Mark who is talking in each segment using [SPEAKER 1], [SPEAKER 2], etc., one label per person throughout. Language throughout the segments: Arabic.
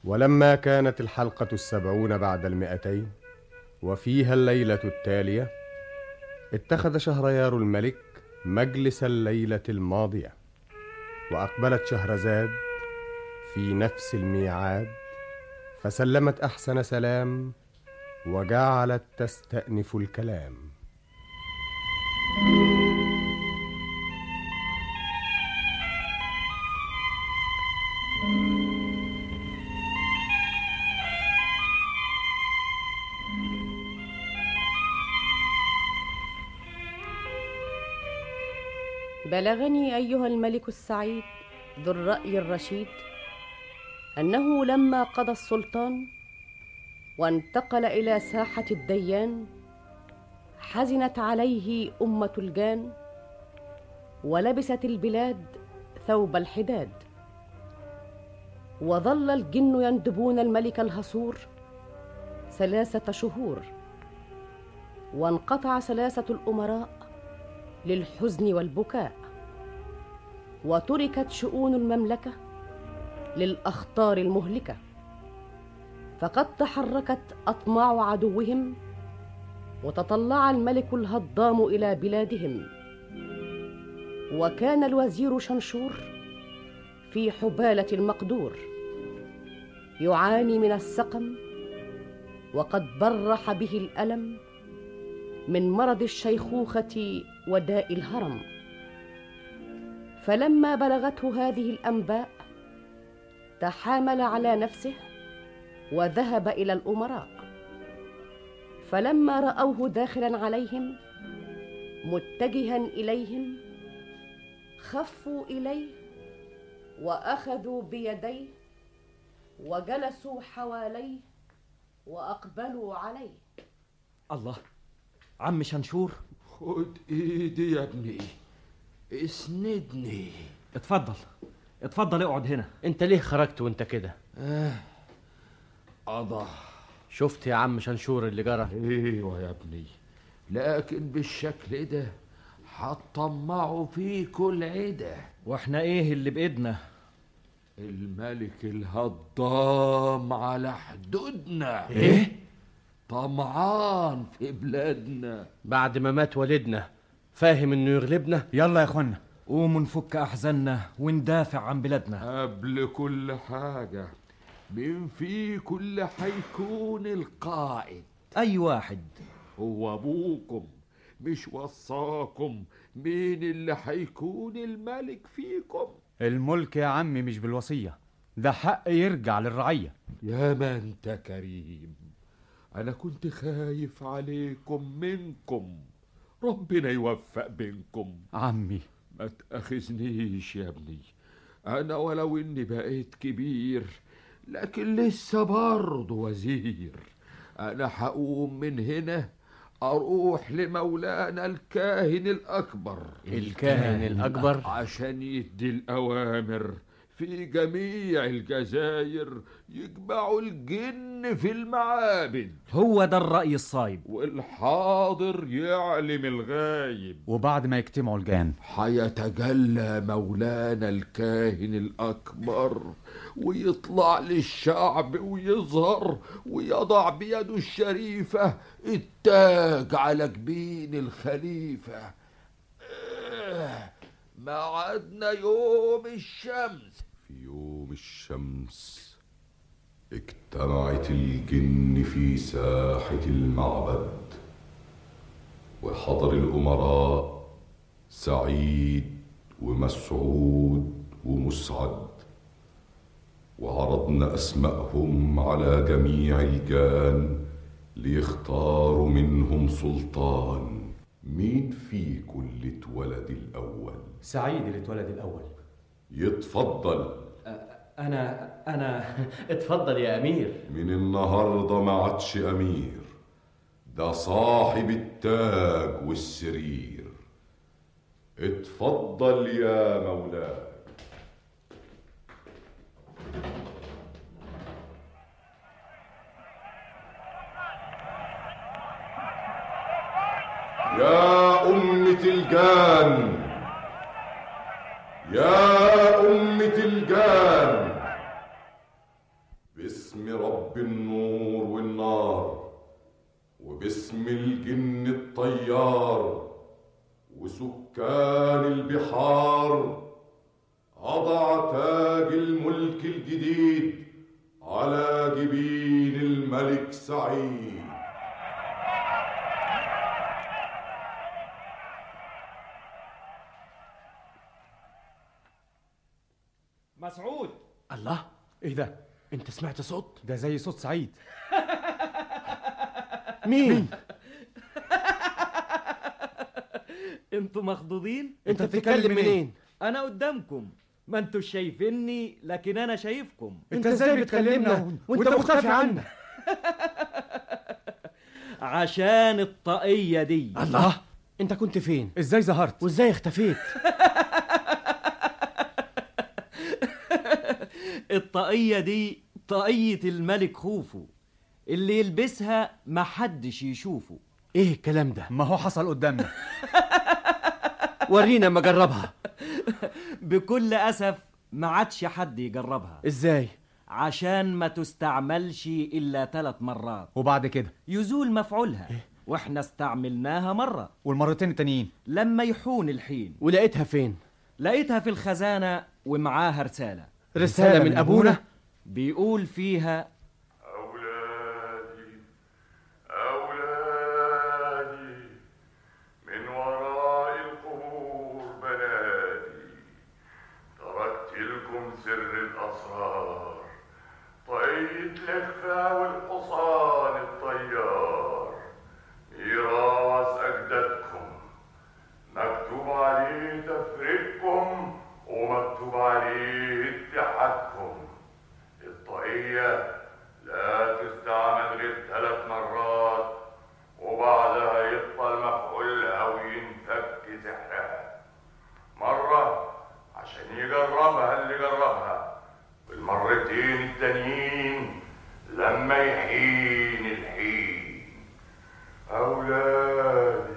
[SPEAKER 1] ولما كانت الحلقة 70 بعد 200 وفيها الليلة التالية، اتخذ شهريار الملك مجلس الليلة الماضية، وأقبلت شهرزاد في نفس الميعاد، فسلمت أحسن سلام وجعلت تستأنف الكلام.
[SPEAKER 2] بلغني أيها الملك السعيد ذو الرأي الرشيد أنه لما قضى السلطان وانتقل إلى ساحة الديان، حزنت عليه أمة الجان، ولبست البلاد ثوب الحداد، وظل الجن يندبون الملك الهصور 3 شهور، وانقطع 3 الأمراء للحزن والبكاء، وتركت شؤون المملكة للأخطار المهلكة، فقد تحركت أطماع عدوهم، وتطلع الملك الهضام إلى بلادهم. وكان الوزير شنشور في حبالة المقدور، يعاني من السقم، وقد برح به الألم من مرض الشيخوخة وداء الهرم. فلما بلغته هذه الأنباء تحامل على نفسه وذهب إلى الأمراء، فلما رأوه داخلا عليهم متجها إليهم خفوا إليه وأخذوا بيديه وجلسوا حواليه وأقبلوا عليه.
[SPEAKER 3] الله، عم شنشور،
[SPEAKER 4] خد ايدي يا ابني، اسندني.
[SPEAKER 3] اتفضل اتفضل، اقعد هنا.
[SPEAKER 5] انت ليه خرجت وانت كده؟
[SPEAKER 4] الله،
[SPEAKER 5] شفت يا عم شنشور اللي جرى؟
[SPEAKER 4] ايوه يا ابني، لكن بالشكل ده هتطمعوا فيكوا العده.
[SPEAKER 3] واحنا ايه اللي بايدنا؟
[SPEAKER 4] الملك الهضام على حدودنا.
[SPEAKER 5] ايه؟
[SPEAKER 4] طمعان في بلادنا
[SPEAKER 5] بعد ما مات والدنا، فاهم انه يغلبنا؟
[SPEAKER 3] يلا يا اخوانا، قوموا نفك احزاننا وندافع عن بلادنا.
[SPEAKER 4] قبل كل حاجة، مين فيكم اللي هيكون القائد؟
[SPEAKER 3] اي واحد.
[SPEAKER 4] هو ابوكم مش وصاكم مين اللي هيكون الملك فيكم؟
[SPEAKER 6] الملك يا عمي مش بالوصية، ده حق يرجع للرعية.
[SPEAKER 4] يا ما انت كريم، انا كنت خايف عليكم منكم، ربنا يوفق بينكم.
[SPEAKER 6] عمي
[SPEAKER 4] ما تأخذنيش يا ابني، انا ولو اني بقيت كبير لكن لسه برضه وزير. انا هقوم من هنا اروح لمولانا الكاهن الاكبر.
[SPEAKER 5] الكاهن الأكبر؟
[SPEAKER 4] عشان يدي الاوامر في جميع الجزائر يجمعوا الجن في المعابد.
[SPEAKER 3] هو ده الرأي الصايب،
[SPEAKER 4] والحاضر يعلم الغايب.
[SPEAKER 6] وبعد ما يجتمعوا الجان
[SPEAKER 4] حيتجلى مولانا الكاهن الأكبر ويطلع للشعب ويظهر ويضع بيده الشريفة التاج على جبين الخليفة. معادنا يوم الشمس.
[SPEAKER 7] في يوم الشمس اجتمعت الجن في ساحة المعبد، وحضر الأمراء سعيد ومسعود ومسعد، وعرضنا أسماءهم على جميع الجان ليختاروا منهم سلطان. مين فيكم اللي اتولد الأول؟
[SPEAKER 6] سعيد اللي اتولد الأول.
[SPEAKER 7] يتفضل.
[SPEAKER 5] أنا اتفضل يا أمير.
[SPEAKER 7] من النهاردة ما عادش أمير، ده صاحب التاج والسرير. اتفضل يا مولاي. يا أمة الجان، يا أمة الجان، بسم باسم رب النور والنار، وباسم الجن الطيار وسكان البحار، أضع تاج الملك الجديد على جبين الملك سعيد.
[SPEAKER 3] مسعود.
[SPEAKER 5] الله، ايه ده؟ انت سمعت صوت؟
[SPEAKER 6] ده زي صوت سعيد.
[SPEAKER 5] مين؟
[SPEAKER 3] انتوا مخضوضين؟
[SPEAKER 5] انت بتتكلم منين؟
[SPEAKER 3] انا قدامكم، ما انتوش شايفيني لكن انا شايفكم.
[SPEAKER 5] انت ازاي بتكلمنا وانت مختفي عنا؟
[SPEAKER 3] عشان الطاقية دي.
[SPEAKER 5] الله، انت كنت فين؟
[SPEAKER 6] ازاي ظهرت؟
[SPEAKER 5] وازاي اختفيت؟
[SPEAKER 3] الطاقية دي طاقية الملك خوفو، اللي يلبسها محدش يشوفه.
[SPEAKER 5] ايه الكلام ده؟
[SPEAKER 6] ما هو حصل قدامنا.
[SPEAKER 5] ورينا ما جربها.
[SPEAKER 3] بكل أسف ما عادش حد يجربها.
[SPEAKER 5] ازاي؟
[SPEAKER 3] عشان ما تستعملش إلا 3 مرات،
[SPEAKER 6] وبعد كده
[SPEAKER 3] يزول مفعولها. واحنا استعملناها مرة،
[SPEAKER 6] والمرتين التانيين
[SPEAKER 3] لما يحون الحين.
[SPEAKER 5] ولقيتها فين؟
[SPEAKER 3] لقيتها في الخزانة ومعاها
[SPEAKER 5] رسالة من أبونا
[SPEAKER 3] بيقول فيها:
[SPEAKER 8] أولادي من وراء القبور بنادي، تركت لكم سر الأسرار، طاقية الإخفاء والحصان الطيار، ميراث أجدادكم مكتوب عليه تفريقكم ومكتوب عليه اتحادكم. الطاقية لا تستعمل غير 3 مرات، وبعدها يبطل مفعولها وينفك سحرها. مرة عشان يجربها اللي جربها، والمرتين التانيين لما يحين الحين. أولادي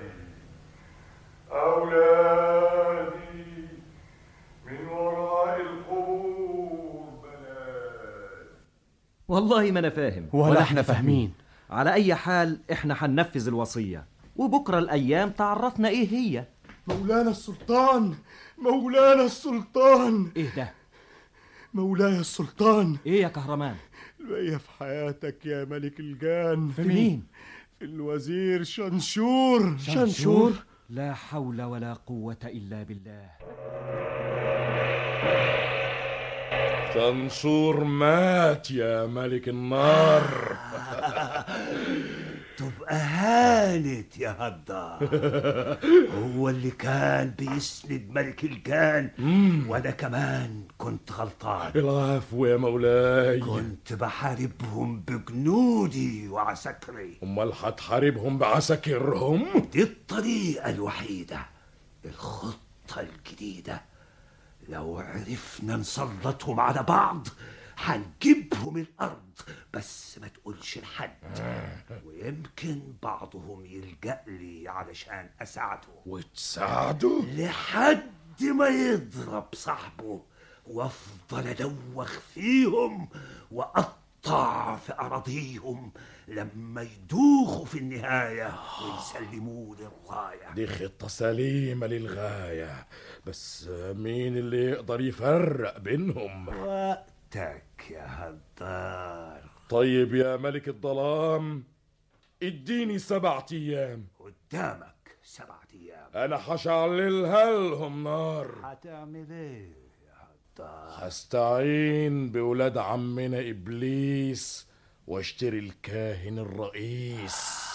[SPEAKER 8] من وراء القبور بنات.
[SPEAKER 3] والله ما أنا فاهم
[SPEAKER 5] ولا احنا فاهمين.
[SPEAKER 3] على أي حال احنا هننفذ الوصية، وبكرة الأيام تعرفنا إيه هي.
[SPEAKER 8] مولانا السلطان.
[SPEAKER 3] إيه ده؟
[SPEAKER 8] مولاي السلطان.
[SPEAKER 3] إيه يا كهرمان؟
[SPEAKER 8] البقية في حياتك يا ملك الجان.
[SPEAKER 3] في مين؟
[SPEAKER 8] في الوزير شنشور.
[SPEAKER 3] شنشور؟ لا حول ولا قوة إلا بالله.
[SPEAKER 4] شنشور مات يا ملك النار.
[SPEAKER 9] تبقى هانت يا هدار. هو اللي كان بيسند ملك الجان، وانا كمان كنت غلطان.
[SPEAKER 4] العفو يا مولاي.
[SPEAKER 9] كنت بحاربهم بجنودي وعساكري.
[SPEAKER 4] امال هتحاربهم بعساكرهم؟
[SPEAKER 9] دي الطريقة الوحيدة، الخطة الجديدة. لو عرفنا نسلطهم على بعض هنجيبهم الأرض، بس ما تقولش لحد، ويمكن بعضهم يلجأ لي علشان أساعده.
[SPEAKER 4] وتساعده؟
[SPEAKER 9] لحد ما يضرب صاحبه، وافضل أدوخ فيهم وأقطع في أراضيهم لما يدوخوا في النهاية ويسلموا للغاية.
[SPEAKER 4] دي خطة سليمة للغاية، بس مين اللي يقدر يفرق بينهم؟
[SPEAKER 9] وقتك يا هدار.
[SPEAKER 4] طيب يا ملك الظلام، اديني 7 أيام.
[SPEAKER 9] قدامك 7 أيام.
[SPEAKER 4] أنا هشعللها لهم نار.
[SPEAKER 9] هتعمل ايه يا هدار؟
[SPEAKER 4] هستعين بولاد عمنا إبليس واشتري الكاهن الرئيس.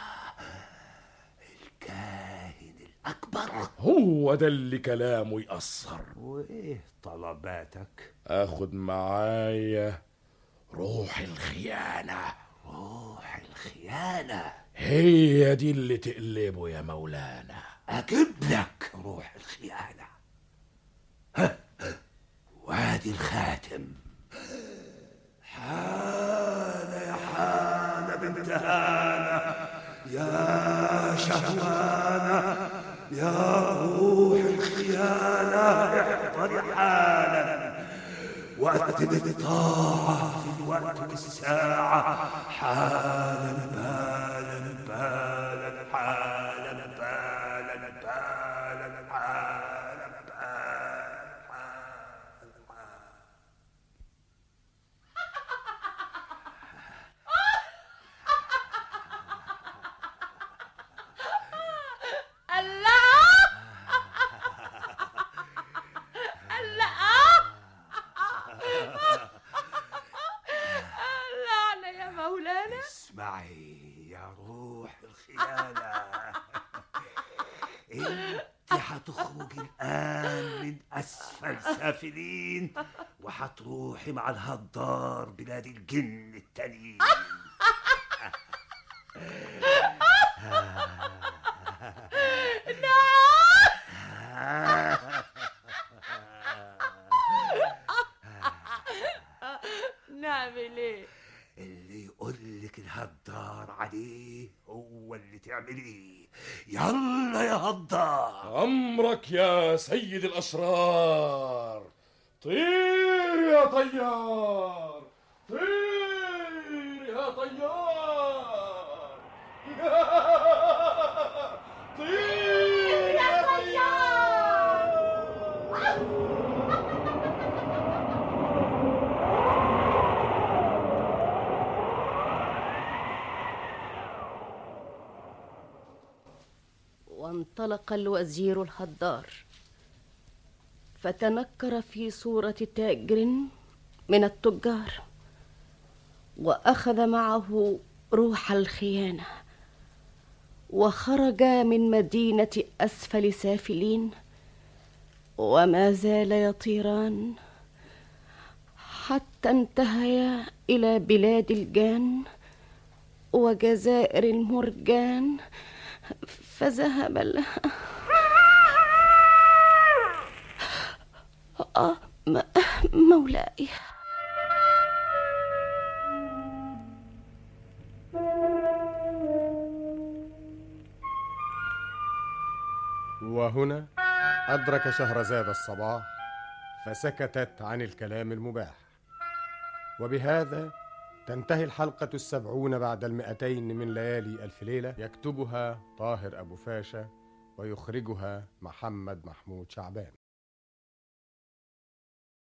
[SPEAKER 9] الكاهن الأكبر؟
[SPEAKER 4] هو ده اللي كلامه يأثر.
[SPEAKER 9] وإيه طلباتك؟
[SPEAKER 4] أخد معايا روح الخيانة.
[SPEAKER 9] روح الخيانة
[SPEAKER 4] هي دي اللي تقلبه يا مولانا.
[SPEAKER 9] أجيب لك روح الخيانة. وادي الخاتم. حانة يا حانة بنت هانة، يا شهوانة، يا روح الخيانة، احضري حالا وقت الطاعة في الوقت الوقت والساعة حالا بالا بالا حالا بالا بالا حالا بالا.
[SPEAKER 2] لعنة يا مولانا.
[SPEAKER 9] اسمعي يا روح الخيانة، انت هتخرجي الآن من أسفل سافلين وهتروحي مع الهدار بلاد الجن التانيين.
[SPEAKER 2] نعمل ايه؟
[SPEAKER 9] اللي يقولك الهدار عليه هو اللي تعمليه. يلا يا هدار.
[SPEAKER 4] أمرك يا سيد الأشرار. طير يا طيار، طير يا طيار. طير يا طيار.
[SPEAKER 2] وانطلق الوزير الهدار فتنكر في صورة تاجر من التجار، وأخذ معه روح الخيانة، وخرج من مدينة أسفل سافلين، وما زال يطيران حتى انتهيا إلى بلاد الجان وجزائر المرجان، فذهب مولاي.
[SPEAKER 1] وهنا أدرك شهرزاد الصباح فسكتت عن الكلام المباح. وبهذا تنتهي الحلقة 70 بعد 200 من ليالي ألف ليلة، يكتبها طاهر أبو فاشا ويخرجها محمد محمود شعبان.